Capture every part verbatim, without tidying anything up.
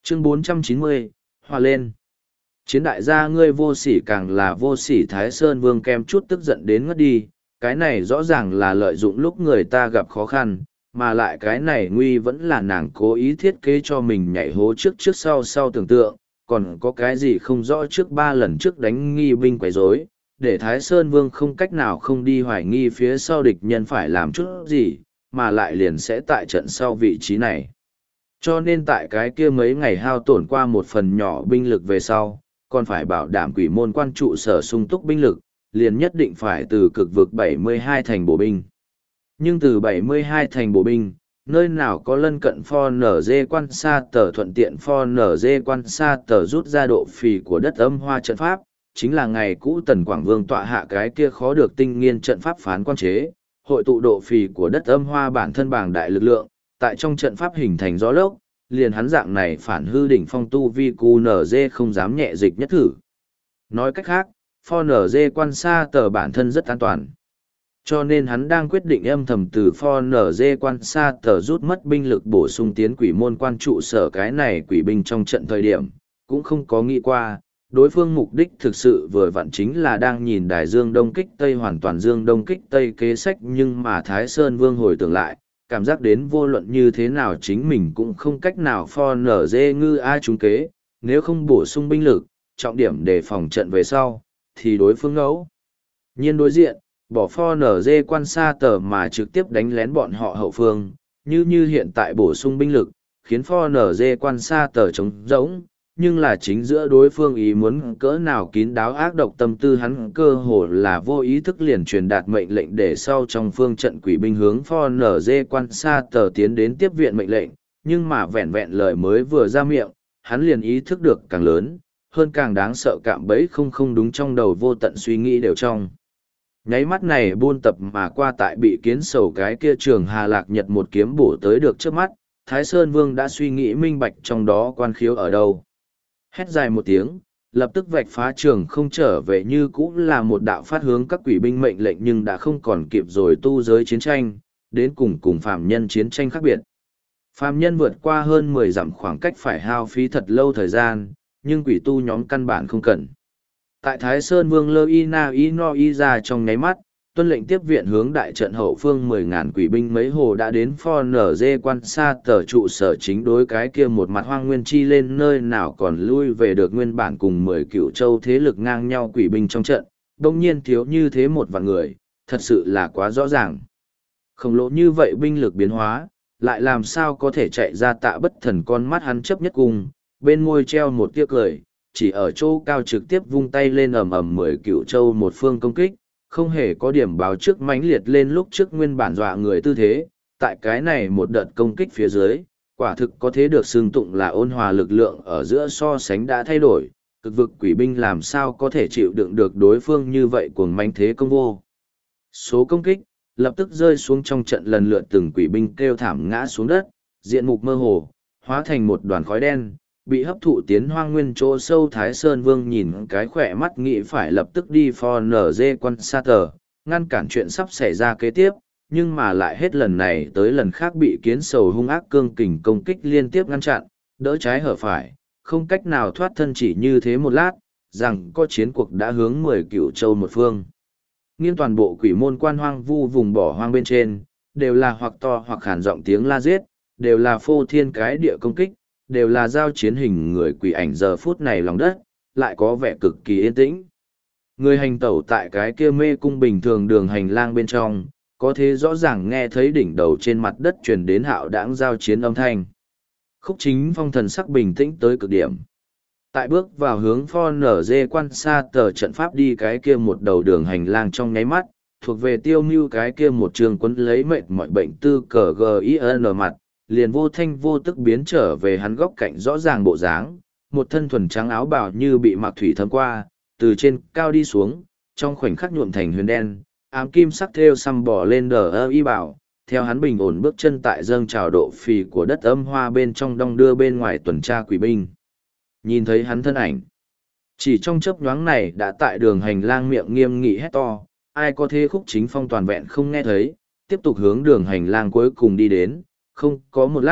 Chương bốn trăm chín mươi, hòa lên. Chiến đại gia ngươi vô sỉ càng là vô sỉ. Thái Sơn Vương kem chút tức giận đến ngất đi, cái này rõ ràng là lợi dụng lúc người ta gặp khó khăn, mà lại cái này nguy vẫn là nàng cố ý thiết kế cho mình nhảy hố trước trước sau sau tưởng tượng, còn có cái gì không rõ trước ba lần trước đánh nghi binh quấy rối, để Thái Sơn Vương không cách nào không đi hoài nghi phía sau địch nhân phải làm chút gì, mà lại liền sẽ tại trận sau vị trí này. Cho nên tại cái kia mấy ngày hao tổn qua một phần nhỏ binh lực về sau, còn phải bảo đảm quỷ môn quan trụ sở sung túc binh lực, liền nhất định phải từ cực vực bảy mươi hai thành bộ binh. Nhưng từ bảy mươi hai thành bộ binh, nơi nào có lân cận pho nở dê quan xa tờ thuận tiện pho nở dê quan xa tờ rút ra độ phì của đất âm hoa trận pháp, chính là ngày cũ Tần Quảng Vương tọa hạ cái kia khó được tinh nghiên trận pháp phán quan chế, hội tụ độ phì của đất âm hoa bản thân bảng đại lực lượng, tại trong trận pháp hình thành gió lốc, liền hắn dạng này phản hư đỉnh phong tu vi cu nở dê không dám nhẹ dịch nhất thử. Nói cách khác, pho nở dê quan xa tờ bản thân rất an toàn. Cho nên hắn đang quyết định âm thầm từ pho nở dê quan xa tờ rút mất binh lực bổ sung tiến quỷ môn quan trụ sở cái này quỷ binh trong trận thời điểm, cũng không có nghĩ qua, đối phương mục đích thực sự vừa vặn chính là đang nhìn đài dương đông kích tây hoàn toàn dương đông kích tây kế sách, nhưng mà Thái Sơn Vương hồi tưởng lại, cảm giác đến vô luận như thế nào chính mình cũng không cách nào pho nở dê ngư ai trúng kế, nếu không bổ sung binh lực, trọng điểm để phòng trận về sau, thì đối phương ngẫu nhiên đối diện, bỏ pho nở dê quan xa tờ mà trực tiếp đánh lén bọn họ hậu phương, như như hiện tại bổ sung binh lực, khiến pho nở dê quan xa tờ trống rỗng, nhưng là chính giữa đối phương ý muốn cỡ nào kín đáo ác độc tâm tư hắn cơ hồ là vô ý thức liền truyền đạt mệnh lệnh để sau trong phương trận quỷ binh hướng pho nở dê quan xa tờ tiến đến tiếp viện mệnh lệnh, nhưng mà vẹn vẹn lời mới vừa ra miệng, hắn liền ý thức được càng lớn, hơn càng đáng sợ cạm bẫy không không đúng trong đầu vô tận suy nghĩ đều trong. Nháy mắt này buôn tập mà qua tại bị kiến sầu cái kia trường Hà Lạc Nhật một kiếm bổ tới được trước mắt, Thái Sơn Vương đã suy nghĩ minh bạch trong đó quan khiếu ở đâu. Hét dài một tiếng, lập tức vạch phá trường không trở về như cũ là một đạo phát hướng các quỷ binh mệnh lệnh nhưng đã không còn kịp rồi tu giới chiến tranh, đến cùng cùng phàm nhân chiến tranh khác biệt. Phàm nhân vượt qua hơn mười dặm khoảng cách phải hao phí thật lâu thời gian, nhưng quỷ tu nhóm căn bản không cần. Tại Thái Sơn Vương lơ y na y no y ra trong nháy mắt, tuân lệnh tiếp viện hướng đại trận hậu phương mười ngàn quỷ binh mấy hồ đã đến pho nở dê quan xa tờ trụ sở chính đối cái kia một mặt hoang nguyên chi lên nơi nào còn lui về được nguyên bản cùng mười cựu châu thế lực ngang nhau quỷ binh trong trận, đông nhiên thiếu như thế một vạn người, thật sự là quá rõ ràng. Khổng lồ như vậy binh lực biến hóa, lại làm sao có thể chạy ra tạ bất thần con mắt hắn chấp nhất cùng, bên môi treo một tiếc cười, chỉ ở chỗ cao trực tiếp vung tay lên ầm ầm mười cựu châu một phương công kích, không hề có điểm báo trước mãnh liệt lên lúc trước nguyên bản dọa người tư thế, tại cái này một đợt công kích phía dưới, quả thực có thế được xưng tụng là ôn hòa lực lượng ở giữa so sánh đã thay đổi, cực vực quỷ binh làm sao có thể chịu đựng được đối phương như vậy cuồng manh thế công vô. Số công kích, lập tức rơi xuống trong trận lần lượt từng quỷ binh kêu thảm ngã xuống đất, diện mục mơ hồ, hóa thành một đoàn khói đen, bị hấp thụ tiến hoang nguyên chỗ sâu. Thái Sơn Vương nhìn cái khỏe mắt nghĩ phải lập tức đi for nở dê quan sát tờ, ngăn cản chuyện sắp xảy ra kế tiếp, nhưng mà lại hết lần này tới lần khác bị kiến sầu hung ác cương kình công kích liên tiếp ngăn chặn, đỡ trái hở phải, không cách nào thoát thân. Chỉ như thế một lát, rằng có chiến cuộc đã hướng mười cựu châu một phương. Nghiêng toàn bộ quỷ môn quan hoang vu vùng bỏ hoang bên trên, đều là hoặc to hoặc khản giọng tiếng la giết, đều là phô thiên cái địa công kích, đều là giao chiến hình người quỷ ảnh. Giờ phút này lòng đất, lại có vẻ cực kỳ yên tĩnh. Người hành tẩu tại cái kia mê cung bình thường đường hành lang bên trong, có thế rõ ràng nghe thấy đỉnh đầu trên mặt đất truyền đến hạo đãng giao chiến âm thanh. Khúc Chính Phong thần sắc bình tĩnh tới cực điểm. Tại bước vào hướng pho nở dê quan xa tờ trận pháp đi cái kia một đầu đường hành lang trong nháy mắt, thuộc về tiêu mưu cái kia một trường quấn lấy mệt mọi bệnh tư cờ gin mặt, liền vô thanh vô tức biến trở về hắn góc cạnh rõ ràng bộ dáng, một thân thuần trắng áo bào như bị mạc thủy thấm qua, từ trên cao đi xuống, trong khoảnh khắc nhuộm thành huyền đen, ám kim sắc thêu xăm bỏ lên đờ ơ y bảo, theo hắn bình ổn bước chân tại dâng trào độ phì của đất âm hoa bên trong đong đưa bên ngoài tuần tra quỷ binh. Nhìn thấy hắn thân ảnh, chỉ trong chớp nhoáng này đã tại đường hành lang miệng nghiêm nghị hét to, ai có thế Khúc Chính Phong toàn vẹn không nghe thấy, tiếp tục hướng đường hành lang cuối cùng đi đến, không có một lát,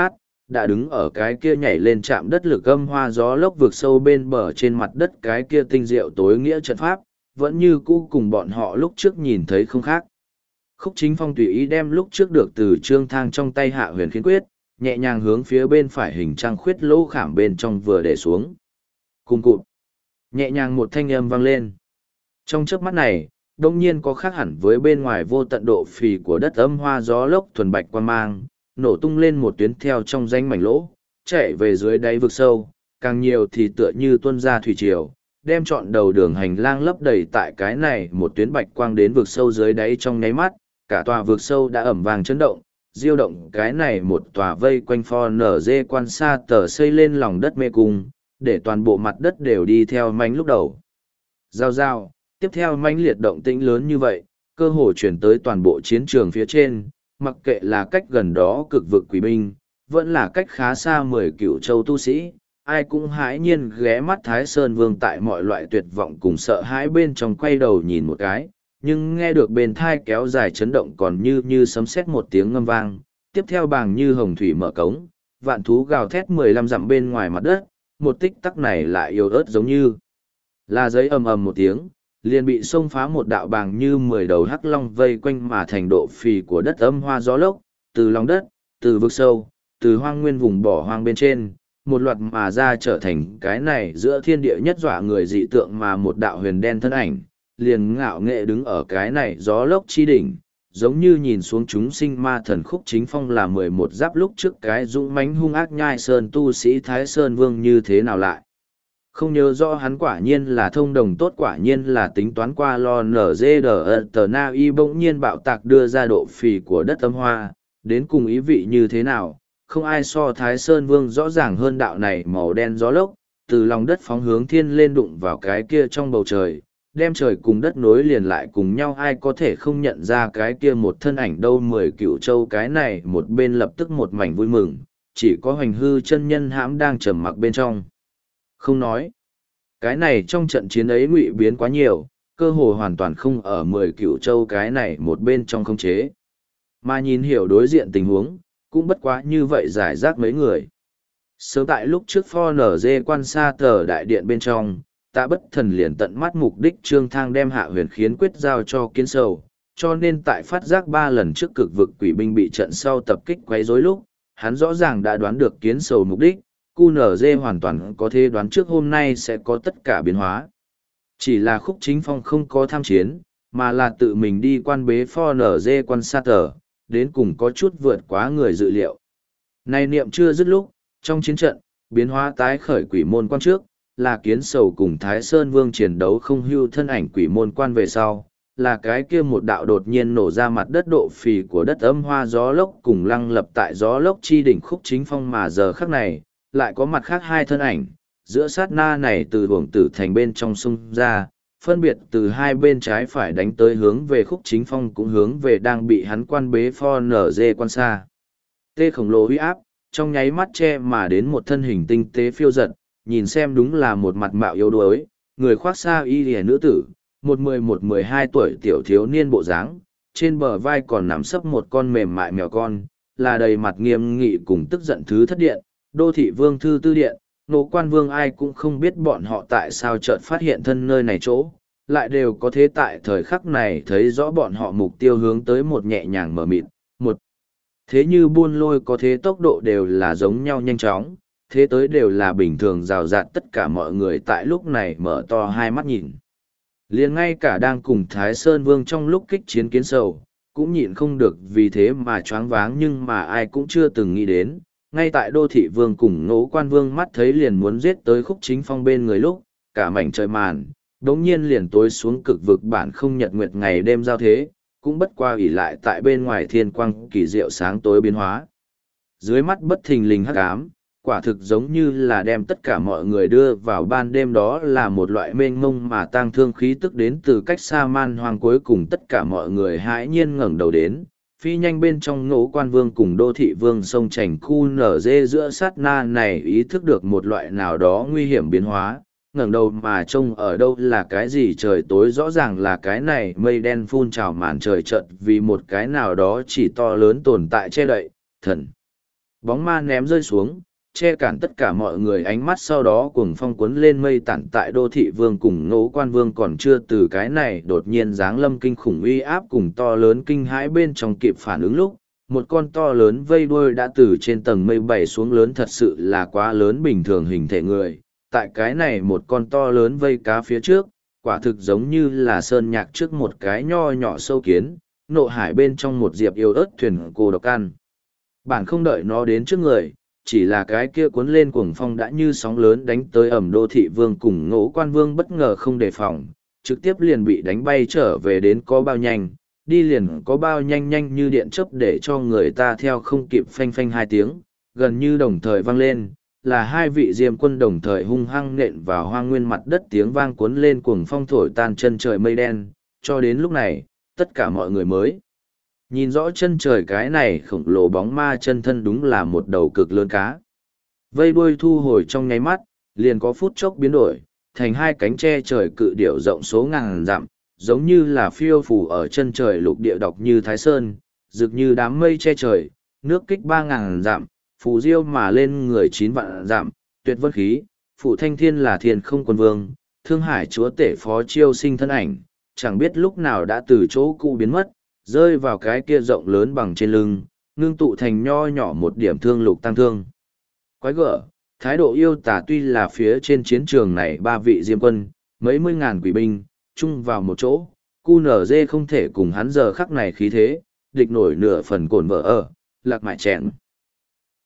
đã đứng ở cái kia nhảy lên chạm đất lực âm hoa gió lốc vượt sâu bên bờ trên mặt đất cái kia tinh diệu tối nghĩa trận pháp, vẫn như cũ cùng bọn họ lúc trước nhìn thấy không khác. Khúc Chính Phong tùy ý đem lúc trước được từ Trương Thang trong tay Hạ Huyền Khiến Quyết, nhẹ nhàng hướng phía bên phải hình trăng khuyết lỗ khảm bên trong vừa để xuống. Cùng cụt. Nhẹ nhàng một thanh âm vang lên. Trong chớp mắt này, đông nhiên có khác hẳn với bên ngoài vô tận độ phì của đất âm hoa gió lốc thuần bạch quan mang, nổ tung lên một tuyến theo trong danh mảnh lỗ, chạy về dưới đáy vực sâu, càng nhiều thì tựa như tuôn ra thủy triều, đem trọn đầu đường hành lang lấp đầy tại cái này một tuyến bạch quang đến vực sâu dưới đáy trong nháy mắt, cả tòa vực sâu đã ẩm vàng chấn động, diêu động cái này một tòa vây quanh pho nở dê quan xa tờ xây lên lòng đất mê cung, để toàn bộ mặt đất đều đi theo mánh lúc đầu. Giao giao, tiếp theo mãnh liệt động tĩnh lớn như vậy, cơ hồ chuyển tới toàn bộ chiến trường phía trên, mặc kệ là cách gần đó cực vực quỷ binh, vẫn là cách khá xa mười cựu châu tu sĩ, ai cũng hãi nhiên ghé mắt Thái Sơn Vương tại mọi loại tuyệt vọng cùng sợ hãi bên trong quay đầu nhìn một cái, nhưng nghe được bên thai kéo dài chấn động còn như như sấm sét một tiếng ngâm vang, tiếp theo bàng như hồng thủy mở cống, vạn thú gào thét mười lăm dặm bên ngoài mặt đất, một tích tắc này lại yếu ớt giống như là giấy ầm ầm một tiếng, liền bị xông phá một đạo bàng như mười đầu hắc long vây quanh mà thành độ phì của đất âm hoa gió lốc, từ lòng đất, từ vực sâu, từ hoang nguyên vùng bỏ hoang bên trên, một loạt mà ra trở thành cái này giữa thiên địa nhất dọa người dị tượng mà một đạo huyền đen thân ảnh, liền ngạo nghệ đứng ở cái này gió lốc chi đỉnh, giống như nhìn xuống chúng sinh ma thần Khúc Chính Phong là mười một giáp lúc trước cái dũng mãnh hung ác nhai sơn tu sĩ Thái Sơn Vương như thế nào lại. Không nhớ rõ hắn quả nhiên là thông đồng tốt, quả nhiên là tính toán qua lo nở dê đờ tờ na y bỗng nhiên bạo tạc đưa ra độ phì của đất âm hoa, đến cùng ý vị như thế nào, không ai so Thái Sơn Vương rõ ràng hơn đạo này màu đen gió lốc, từ lòng đất phóng hướng thiên lên đụng vào cái kia trong bầu trời, đem trời cùng đất nối liền lại cùng nhau, ai có thể không nhận ra cái kia một thân ảnh đâu. Mười cựu châu cái này một bên lập tức một mảnh vui mừng, chỉ có Hoành Hư chân nhân hãm đang trầm mặc bên trong. Không nói. Cái này trong trận chiến ấy ngụy biến quá nhiều, cơ hồ hoàn toàn không ở mười cựu châu cái này một bên trong khống chế. Mà nhìn hiểu đối diện tình huống, cũng bất quá như vậy giải rác mấy người. Sớm tại lúc trước pho nở dê quan xa tờ đại điện bên trong, Tạ Bất Thần liền tận mắt mục đích Trương Thang đem Hạ Huyền Khiến Quyết giao cho Kiến Sầu, cho nên tại phát giác ba lần trước cực vực quỷ binh bị trận sau tập kích quấy rối lúc, hắn rõ ràng đã đoán được Kiến Sầu mục đích, cu nở dê hoàn toàn có thể đoán trước hôm nay sẽ có tất cả biến hóa. Chỉ là Khúc Chính Phong không có tham chiến, mà là tự mình đi quan bế pho nở dê quan sát tờ, đến cùng có chút vượt quá người dự liệu. Này niệm chưa dứt lúc, trong chiến trận, biến hóa tái khởi quỷ môn quan trước, là Kiến Sầu cùng Thái Sơn Vương chiến đấu không hưu thân ảnh quỷ môn quan về sau, là cái kia một đạo đột nhiên nổ ra mặt đất độ phì của đất âm hoa gió lốc cùng lăng lập tại gió lốc chi đỉnh Khúc Chính Phong, mà giờ khắc này, lại có mặt khác hai thân ảnh, giữa sát na này từ buồng tử thành bên trong sung ra, phân biệt từ hai bên trái phải đánh tới hướng về Khúc Chính Phong cũng hướng về đang bị hắn quan bế pho nở dê quan xa. Tê khổng lồ huy áp, trong nháy mắt che mà đến một thân hình tinh tế phiêu giật, nhìn xem đúng là một mặt mạo yếu đuối, người khoác xa y lìa nữ tử, một mười một mười hai tuổi tiểu thiếu niên bộ dáng, trên bờ vai còn nằm sấp một con mềm mại mèo con, là đầy mặt nghiêm nghị cùng tức giận thứ thất điện, đô thị vương thư tư điện, nô quan vương, ai cũng không biết bọn họ tại sao chợt phát hiện thân nơi này chỗ, lại đều có thế tại thời khắc này thấy rõ bọn họ mục tiêu hướng tới một nhẹ nhàng mở mịt, một thế như buôn lôi có thế tốc độ đều là giống nhau nhanh chóng, thế tới đều là bình thường rào rạt, tất cả mọi người tại lúc này mở to hai mắt nhìn. Liền ngay cả đang cùng Thái Sơn Vương trong lúc kích chiến Kiến Sầu, cũng nhịn không được vì thế mà choáng váng, nhưng mà ai cũng chưa từng nghĩ đến, ngay tại đô thị vương cùng Ngũ Quan Vương mắt thấy liền muốn giết tới Khúc Chính Phong bên người lúc, cả mảnh trời màn, đống nhiên liền tối xuống cực vực bản không nhật nguyệt ngày đêm giao thế, cũng bất qua ủy lại tại bên ngoài thiên quang kỳ diệu sáng tối biến hóa. Dưới mắt bất thình lình hắc ám, quả thực giống như là đem tất cả mọi người đưa vào ban đêm, đó là một loại mênh mông mà tang thương khí tức đến từ cách xa man hoang, cuối cùng tất cả mọi người hãi nhiên ngẩng đầu đến. Phi nhanh bên trong Ngũ Quan Vương cùng đô thị vương sông chảnh khu nở dê giữa sát na này ý thức được một loại nào đó nguy hiểm biến hóa, ngẩng đầu mà trông ở đâu là cái gì trời tối, rõ ràng là cái này mây đen phun trào màn trời trận vì một cái nào đó chỉ to lớn tồn tại che đậy, thần. Bóng ma ném rơi xuống, che cản tất cả mọi người ánh mắt, sau đó cuồng phong cuốn lên mây tản tại đô thị vương cùng ngũ quan vương còn chưa từ cái này đột nhiên giáng lâm kinh khủng uy áp cùng to lớn kinh hãi bên trong kịp phản ứng lúc, một con to lớn vây đuôi đã từ trên tầng mây bảy xuống, lớn thật sự là quá lớn bình thường hình thể người. Tại cái này một con to lớn vây cá phía trước, quả thực giống như là sơn nhạc trước một cái nho nhỏ sâu kiến, nộ hải bên trong một diệp yêu ớt thuyền cô độc ăn. Bản không đợi nó đến trước người, chỉ là cái kia cuốn lên cuồng phong đã như sóng lớn đánh tới ẩm đô thị vương cùng ngũ quan vương bất ngờ không đề phòng, trực tiếp liền bị đánh bay trở về, đến có bao nhanh, đi liền có bao nhanh, nhanh như điện chớp để cho người ta theo không kịp, phanh phanh hai tiếng, gần như đồng thời vang lên, là hai vị diêm quân đồng thời hung hăng nện vào hoang nguyên mặt đất, tiếng vang cuốn lên cuồng phong thổi tan chân trời mây đen, cho đến lúc này, tất cả mọi người mới nhìn rõ chân trời cái này khổng lồ bóng ma chân thân đúng là một đầu cực lớn cá. Vây đuôi thu hồi trong nháy mắt, liền có phút chốc biến đổi, thành hai cánh che trời cự điểu rộng số ngàn dặm, giống như là phiêu phù ở chân trời lục địa độc như Thái Sơn, rực như đám mây che trời, nước kích ba ngàn dặm, phù diêu mà lên người chín vạn dặm, tuyệt vân khí, phụ thanh thiên là thiên không quân vương, thương hải chúa tể phó chiêu sinh thân ảnh, chẳng biết lúc nào đã từ chỗ cũ biến mất, rơi vào cái kia rộng lớn bằng trên lưng, ngưng tụ thành nho nhỏ một điểm thương lục tăng thương. Quái gở, thái độ yêu tà tuy là phía trên chiến trường này ba vị diêm quân, mấy mươi ngàn quỷ binh, chung vào một chỗ, cu nở dê không thể cùng hắn giờ khắc này khí thế, địch nổi nửa phần cồn vợ ở, lạc mại chèn.